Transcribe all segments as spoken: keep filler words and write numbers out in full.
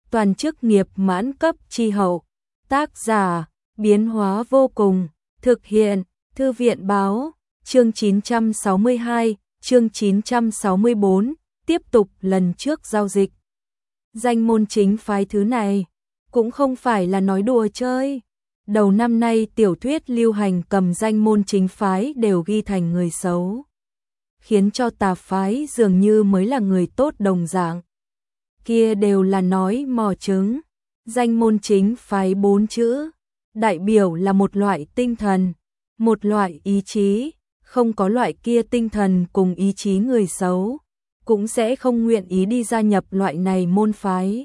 toàn chức nghiệp mãn cấp chi hậu. Tác giả, biến hóa vô cùng, thực hiện, Thư viện báo, chương chín trăm sáu mươi hai, chương chín trăm sáu mươi bốn, tiếp tục lần trước giao dịch. Danh môn chính phái thứ này, cũng không phải là nói đùa chơi. Đầu năm nay tiểu thuyết lưu hành cầm danh môn chính phái đều ghi thành người xấu, khiến cho tà phái dường như mới là người tốt đồng dạng. Kia đều là nói mò trứng. Danh môn chính phái bốn chữ, đại biểu là một loại tinh thần, một loại ý chí, không có loại kia tinh thần cùng ý chí người xấu, cũng sẽ không nguyện ý đi gia nhập loại này môn phái.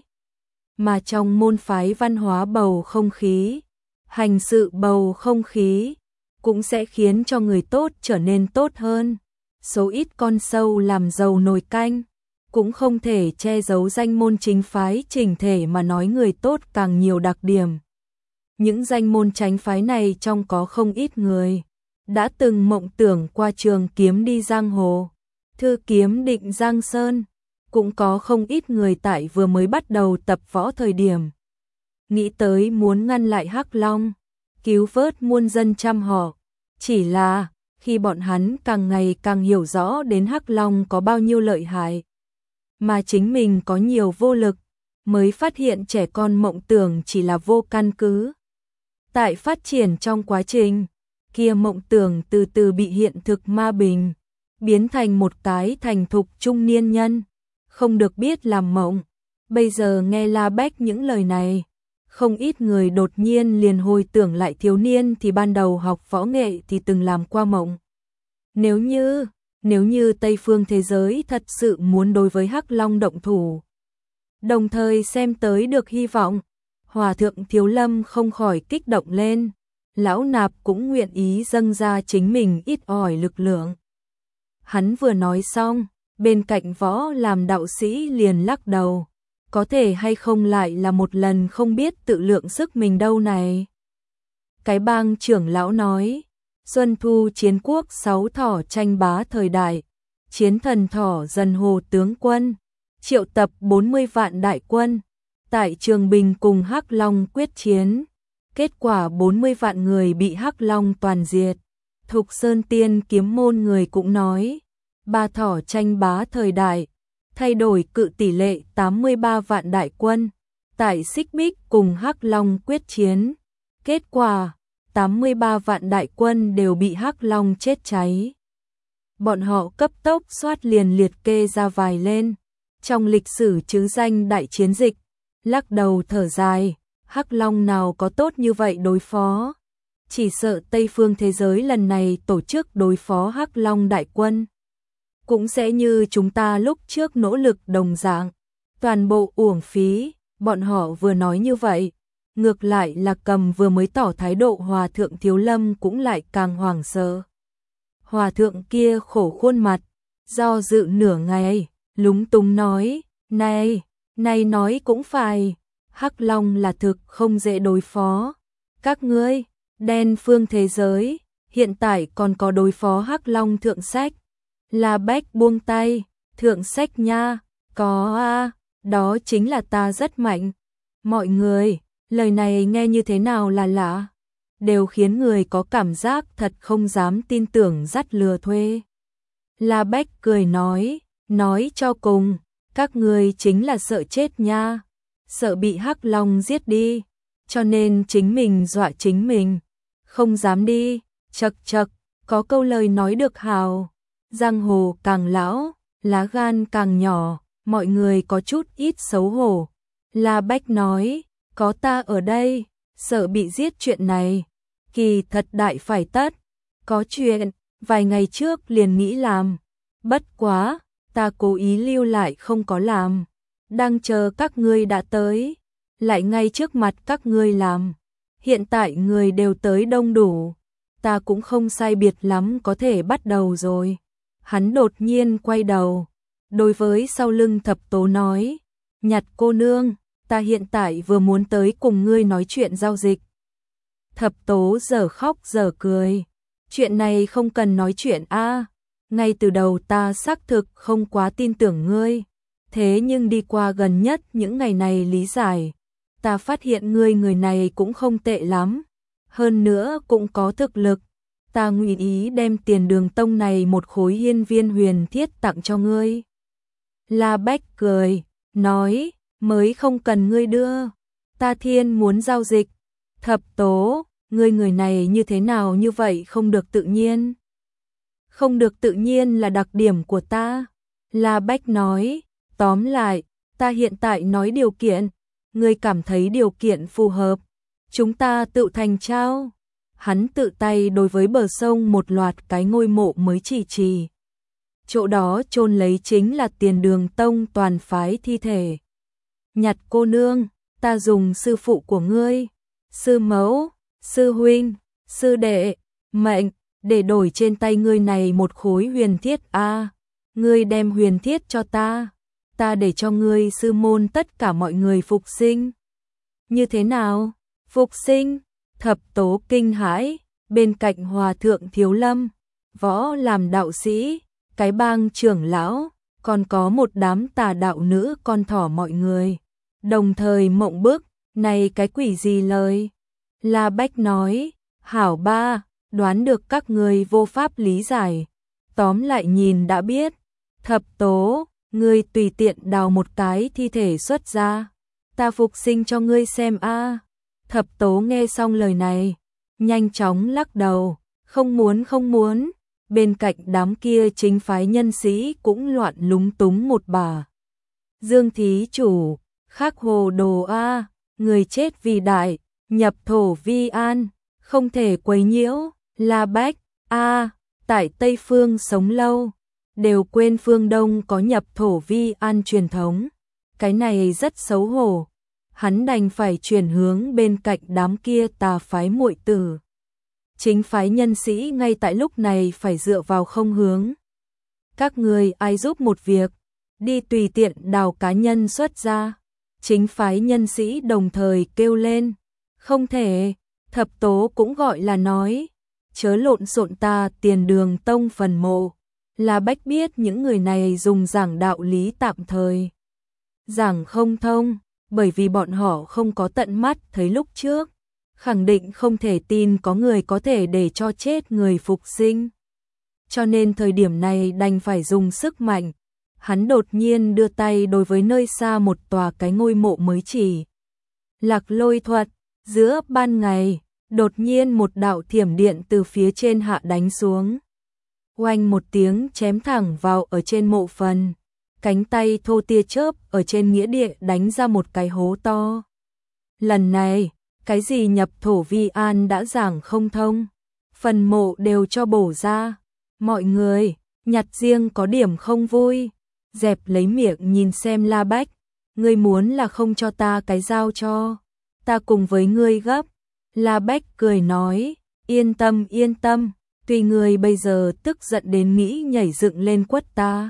Mà trong môn phái văn hóa bầu không khí, hành sự bầu không khí, cũng sẽ khiến cho người tốt trở nên tốt hơn. Số ít con sâu làm dầu nồi canh, cũng không thể che giấu danh môn chính phái chỉnh thể mà nói người tốt càng nhiều đặc điểm. Những danh môn chánh phái này trong có không ít người đã từng mộng tưởng qua trường kiếm đi giang hồ, thư kiếm định giang sơn, cũng có không ít người tại vừa mới bắt đầu tập võ thời điểm nghĩ tới muốn ngăn lại Hắc Long, cứu vớt muôn dân trăm họ. Chỉ là khi bọn hắn càng ngày càng hiểu rõ đến Hắc Long có bao nhiêu lợi hại, mà chính mình có nhiều vô lực, mới phát hiện trẻ con mộng tưởng chỉ là vô căn cứ. Tại phát triển trong quá trình, kia mộng tưởng từ từ bị hiện thực ma bình, biến thành một cái thành thục trung niên nhân, không được biết làm mộng. Bây giờ nghe La Bách những lời này, không ít người đột nhiên liền hồi tưởng lại thiếu niên thì ban đầu học võ nghệ thì từng làm qua mộng. Nếu như, nếu như Tây phương thế giới thật sự muốn đối với Hắc Long động thủ, đồng thời xem tới được hy vọng, Hòa thượng Thiếu Lâm không khỏi kích động lên, lão nạp cũng nguyện ý dâng ra chính mình ít ỏi lực lượng. Hắn vừa nói xong, bên cạnh võ làm đạo sĩ liền lắc đầu, có thể hay không lại là một lần không biết tự lượng sức mình đâu này. Cái bang trưởng lão nói, Xuân Thu chiến quốc sáu thỏ tranh bá thời đại, chiến thần thỏ dần hồ tướng quân, triệu tập bốn mươi vạn đại quân, tại Trường Bình cùng Hắc Long quyết chiến, kết quả bốn mươi vạn người bị Hắc Long toàn diệt. Thục Sơn Tiên kiếm môn người cũng nói, ba thỏ tranh bá thời đại, thay đổi cự tỷ lệ tám mươi ba vạn đại quân, tại Xích Bích cùng Hắc Long quyết chiến, kết quả tám mươi ba vạn đại quân đều bị Hắc Long chết cháy. Bọn họ cấp tốc soát liền liệt kê ra vài lên, trong lịch sử chứ danh đại chiến dịch, lắc đầu thở dài, Hắc Long nào có tốt như vậy đối phó, chỉ sợ Tây phương thế giới lần này tổ chức đối phó Hắc Long đại quân, cũng sẽ như chúng ta lúc trước nỗ lực đồng dạng, toàn bộ uổng phí. Bọn họ vừa nói như vậy, ngược lại là cầm vừa mới tỏ thái độ Hòa thượng Thiếu Lâm cũng lại càng hoảng sợ. Hòa thượng kia khổ khuôn mặt, do dự nửa ngày, lúng túng nói, này, này nói cũng phải, Hắc Long là thực không dễ đối phó. Các ngươi, đen phương thế giới, hiện tại còn có đối phó Hắc Long thượng sách. La Bách buông tay, thượng sách nha, có a, đó chính là ta rất mạnh. Mọi người, lời này nghe như thế nào là lạ, đều khiến người có cảm giác thật không dám tin tưởng dắt lừa thuê. La Bách cười nói, nói cho cùng, các ngươi chính là sợ chết nha, sợ bị Hắc Long giết đi, cho nên chính mình dọa chính mình, không dám đi. Chậc chậc, có câu lời nói được hào, giang hồ càng lão, lá gan càng nhỏ, mọi người có chút ít xấu hổ. La Bách nói, có ta ở đây, sợ bị giết chuyện này, kỳ thật đại phải tất. Có chuyện, vài ngày trước liền nghĩ làm, bất quá, ta cố ý lưu lại không có làm, đang chờ các ngươi đã tới, lại ngay trước mặt các ngươi làm. Hiện tại người đều tới đông đủ, ta cũng không sai biệt lắm có thể bắt đầu rồi. Hắn đột nhiên quay đầu, đối với sau lưng Thập Tố nói, Nhặt cô nương, ta hiện tại vừa muốn tới cùng ngươi nói chuyện giao dịch. Thập Tố giờ khóc giờ cười, chuyện này không cần nói chuyện a, ngay từ đầu ta xác thực không quá tin tưởng ngươi, Thế nhưng đi qua gần nhất những ngày này lý giải, ta phát hiện ngươi người này cũng không tệ lắm, hơn nữa cũng có thực lực. Ta nguyện ý đem Tiền Đường Tông này một khối hiên viên huyền thiết tặng cho ngươi. La Bách cười, nói, mới không cần ngươi đưa, ta thiên muốn giao dịch. Thập Tố, ngươi người này như thế nào như vậy không được tự nhiên. Không được tự nhiên là đặc điểm của ta. La Bách nói, tóm lại, ta hiện tại nói điều kiện, ngươi cảm thấy điều kiện phù hợp, chúng ta tự thành trao. Hắn tự tay đối với bờ sông một loạt cái ngôi mộ mới chỉ trì. Chỗ đó chôn lấy chính là Tiền Đường Tông toàn phái thi thể. Nhặt cô nương, ta dùng sư phụ của ngươi, sư mẫu, sư huynh, sư đệ, mệnh, để đổi trên tay ngươi này một khối huyền thiết a. À, ngươi đem huyền thiết cho ta, ta để cho ngươi sư môn tất cả mọi người phục sinh. Như thế nào? Phục sinh? Thập Tố kinh hãi, bên cạnh Hòa thượng Thiếu Lâm, võ làm đạo sĩ, cái bang trưởng lão, còn có một đám tà đạo nữ con thỏ mọi người, đồng thời mộng bức, này cái quỷ gì lời? La Bách nói, hảo ba, đoán được các người vô pháp lý giải, tóm lại nhìn đã biết. Thập Tố, ngươi tùy tiện đào một cái thi thể xuất ra, ta phục sinh cho ngươi xem a. Thập Tố nghe xong lời này, nhanh chóng lắc đầu, không muốn không muốn. Bên cạnh đám kia chính phái nhân sĩ cũng loạn lúng túng một bà. Dương thí chủ, khắc hồ đồ a, người chết vì đại, nhập thổ vi an, không thể quấy nhiễu. La Bách, a, tại Tây Phương sống lâu, đều quên phương Đông có nhập thổ vi an truyền thống. Cái này rất xấu hổ. Hắn đành phải chuyển hướng bên cạnh đám kia tà phái muội tử. Chính phái nhân sĩ ngay tại lúc này phải dựa vào không hướng. Các người ai giúp một việc, đi tùy tiện đào cá nhân xuất ra. Chính phái nhân sĩ đồng thời kêu lên, không thể. Thập Tố cũng gọi là nói, chớ lộn xộn ta Tiền Đường Tông phần mộ. La Bách biết những người này dùng giảng đạo lý tạm thời, giảng không thông, bởi vì bọn họ không có tận mắt thấy lúc trước, khẳng định không thể tin có người có thể để cho chết người phục sinh. Cho nên thời điểm này đành phải dùng sức mạnh. Hắn đột nhiên đưa tay đối với nơi xa một tòa cái ngôi mộ mới chỉ. Lạc Lôi thuật, giữa ban ngày, đột nhiên một đạo thiểm điện từ phía trên hạ đánh xuống. Oanh một tiếng chém thẳng vào ở trên mộ phần. Cánh tay thô tia chớp ở trên nghĩa địa đánh ra một cái hố to. Lần này, cái gì nhập thổ vi an đã giảng không thông, phần mộ đều cho bổ ra. Mọi người, nhặt riêng có điểm không vui, dẹp lấy miệng nhìn xem La Bách, ngươi muốn là không cho ta cái dao cho, ta cùng với ngươi gấp. La Bách cười nói, yên tâm yên tâm, tuy ngươi bây giờ tức giận đến nghĩ nhảy dựng lên quất ta.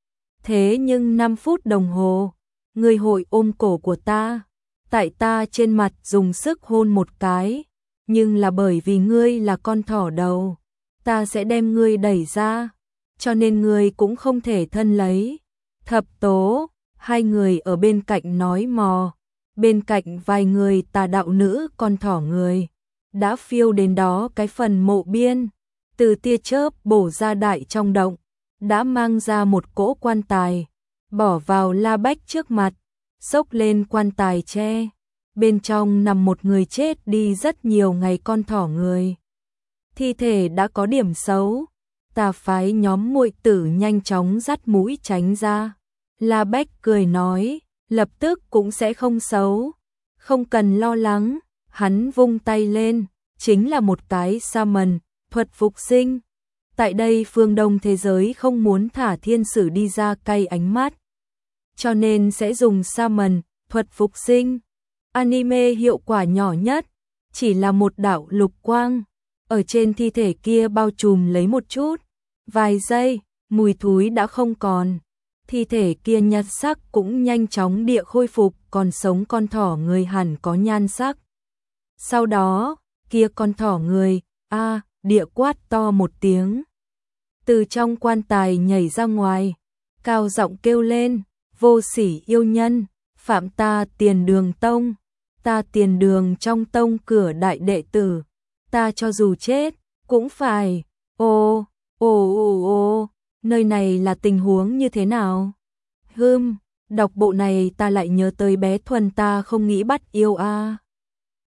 Thế nhưng năm phút đồng hồ, ngươi hội ôm cổ của ta, tại ta trên mặt dùng sức hôn một cái, nhưng là bởi vì ngươi là con thỏ đầu, ta sẽ đem ngươi đẩy ra, cho nên ngươi cũng không thể thân lấy. Thập Tố, hai người ở bên cạnh nói mò, bên cạnh vài người tà đạo nữ con thỏ người, đã phiêu đến đó cái phần mộ biên, từ tia chớp bổ ra đại trong động, đã mang ra một cỗ quan tài, bỏ vào La Bách trước mặt, xốc lên quan tài tre, bên trong nằm một người chết đi rất nhiều ngày con thỏ người. Thi thể đã có điểm xấu, tà phái nhóm muội tử nhanh chóng dắt mũi tránh ra. La Bách cười nói, lập tức cũng sẽ không xấu, không cần lo lắng. Hắn vung tay lên, chính là một cái sa mần, thuật phục sinh. Tại đây phương Đông thế giới không muốn thả thiên sử đi ra cay ánh mắt, cho nên sẽ dùng sa mần, thuật phục sinh. Anime hiệu quả nhỏ nhất, chỉ là một đạo lục quang, ở trên thi thể kia bao trùm lấy một chút, vài giây, mùi thúi đã không còn. Thi thể kia nhạt sắc cũng nhanh chóng địa khôi phục, còn sống con thỏ người hẳn có nhan sắc. Sau đó, kia con thỏ người, a à, địa quát to một tiếng. Từ trong quan tài nhảy ra ngoài, cao giọng kêu lên, vô sỉ yêu nhân, phạm ta Tiền Đường tông, ta Tiền Đường trong tông cửa đại đệ tử, ta cho dù chết cũng phải. Ô, ồ ồ ồ, nơi này là tình huống như thế nào? Hừm, đọc bộ này ta lại nhớ tới bé Thuần, ta không nghĩ bắt yêu a. À.